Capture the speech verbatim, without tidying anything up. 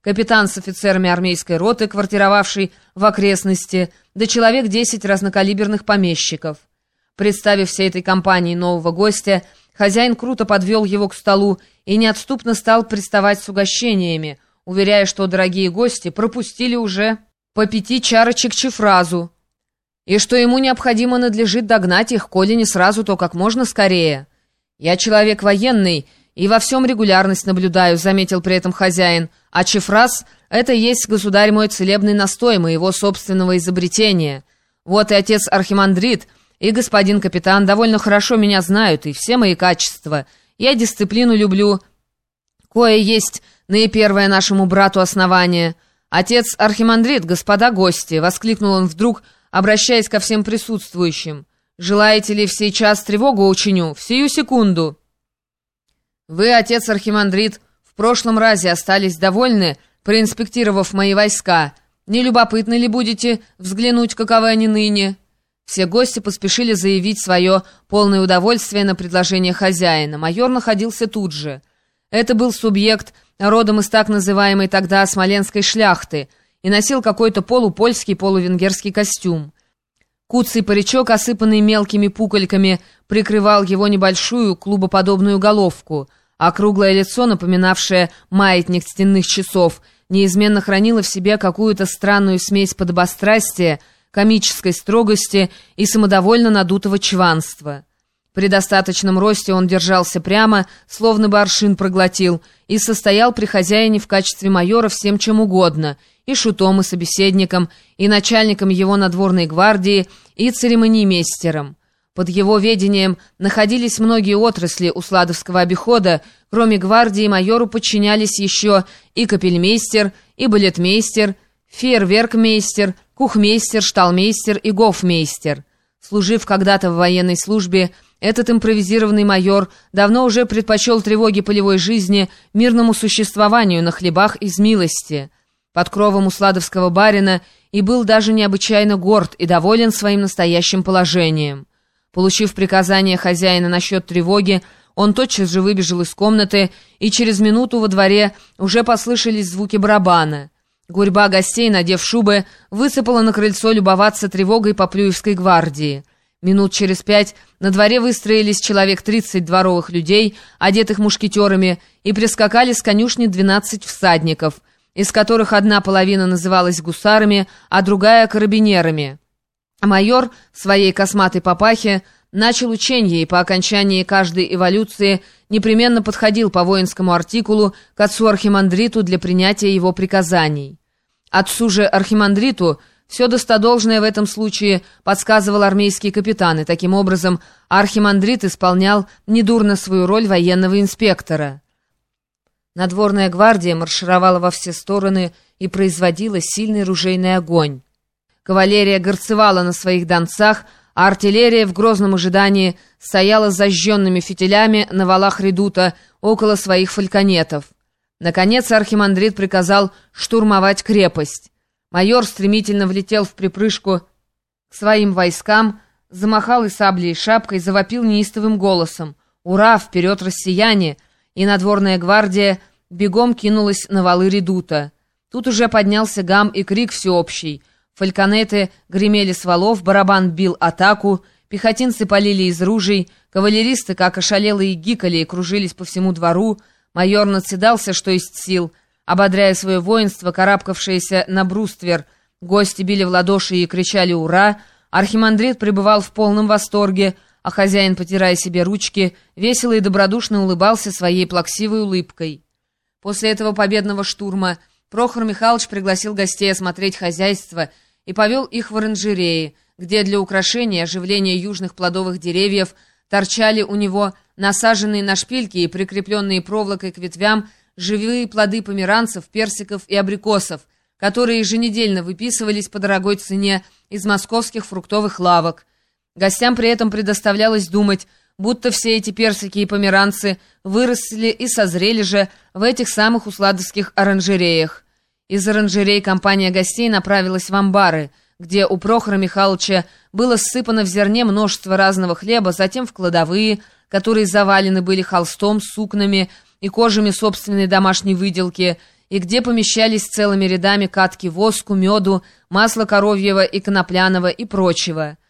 капитан с офицерами армейской роты, квартировавший в окрестности, да человек десять разнокалиберных помещиков. Представив всей этой компании нового гостя, хозяин круто подвел его к столу и неотступно стал приставать с угощениями, уверяя, что дорогие гости пропустили уже по пяти чарочек чифразу, и что ему необходимо надлежит догнать их, коли не сразу, то как можно скорее. «Я человек военный и во всем регулярность наблюдаю», — заметил при этом хозяин, «а чифраз — это есть, государь мой, целебный настой моего собственного изобретения. Вот и отец Архимандрит, и господин капитан довольно хорошо меня знают, и все мои качества. Я дисциплину люблю, кое есть наипервое нашему брату основание. Отец Архимандрит, господа гости», — воскликнул он вдруг, обращаясь ко всем присутствующим, «желаете ли в сей час тревогу учиню? В сию секунду». «Вы, отец Архимандрит, в прошлом разе остались довольны, проинспектировав мои войска. Не любопытны ли будете взглянуть, каковы они ныне?» Все гости поспешили заявить свое полное удовольствие на предложение хозяина. Майор находился тут же. Это был субъект, родом из так называемой тогда смоленской шляхты, и носил какой-то полупольский, полувенгерский костюм. Куцый паричок, осыпанный мелкими пукольками, прикрывал его небольшую клубоподобную головку, а круглое лицо, напоминавшее маятник стенных часов, неизменно хранило в себе какую-то странную смесь подобострастия, комической строгости и самодовольно надутого чванства. При достаточном росте он держался прямо, словно бы аршин проглотил, и состоял при хозяине в качестве майора всем чем угодно, и шутом, и собеседником, и начальником его надворной гвардии, и церемонимейстером. Под его ведением находились многие отрасли усладовского обихода, кроме гвардии майору подчинялись еще и капельмейстер, и балетмейстер, фейерверкмейстер, кухмейстер, шталмейстер и гофмейстер. Служив когда-то в военной службе, этот импровизированный майор давно уже предпочел тревоги полевой жизни мирному существованию на хлебах из милости, под кровом усладовского барина, и был даже необычайно горд и доволен своим настоящим положением. Получив приказание хозяина насчет тревоги, он тотчас же выбежал из комнаты, и через минуту во дворе уже послышались звуки барабана. Гурьба гостей, надев шубы, высыпала на крыльцо любоваться тревогой Поплюевской гвардии. Минут через пять на дворе выстроились человек тридцать дворовых людей, одетых мушкетерами, и прискакали с конюшни двенадцать всадников, из которых одна половина называлась гусарами, а другая — карабинерами. Майор в своей косматой папахе начал ученье и по окончании каждой эволюции непременно подходил по воинскому артикулу к отцу Архимандриту для принятия его приказаний. Отцу же Архимандриту все достодолжное в этом случае подсказывал армейский капитан, и таким образом Архимандрит исполнял недурно свою роль военного инспектора. Надворная гвардия маршировала во все стороны и производила сильный ружейный огонь. Кавалерия горцевала на своих донцах, а артиллерия в грозном ожидании стояла с зажженными фитилями на валах редута около своих фальконетов. Наконец Архимандрит приказал штурмовать крепость. Майор стремительно влетел в припрыжку к своим войскам, замахал и саблей, и шапкой, завопил неистовым голосом: «Ура! Вперед, россияне!» И надворная гвардия бегом кинулась на валы редута. Тут уже поднялся гам и крик всеобщий. Фальконеты гремели с валов, барабан бил атаку, пехотинцы полили из ружей, кавалеристы, как ошалелые, гикали и кружились по всему двору. Майор надседался, что есть сил, ободряя свое воинство, карабкавшееся на бруствер. Гости били в ладоши и кричали «Ура!». Архимандрит пребывал в полном восторге, а хозяин, потирая себе ручки, весело и добродушно улыбался своей плаксивой улыбкой. После этого победного штурма Прохор Михайлович пригласил гостей осмотреть хозяйство и повел их в оранжереи, где для украшения и оживления южных плодовых деревьев торчали у него насаженные на шпильки и прикрепленные проволокой к ветвям живые плоды померанцев, персиков и абрикосов, которые еженедельно выписывались по дорогой цене из московских фруктовых лавок. Гостям при этом предоставлялось думать, будто все эти персики и померанцы выросли и созрели же в этих самых усладовских оранжереях. Из оранжерей компания гостей направилась в амбары, где у Прохора Михайловича было ссыпано в зерне множество разного хлеба, затем в кладовые, которые завалены были холстом, сукнами и кожами собственной домашней выделки, и где помещались целыми рядами катки воску, меду, масла коровьего и конопляного и прочего.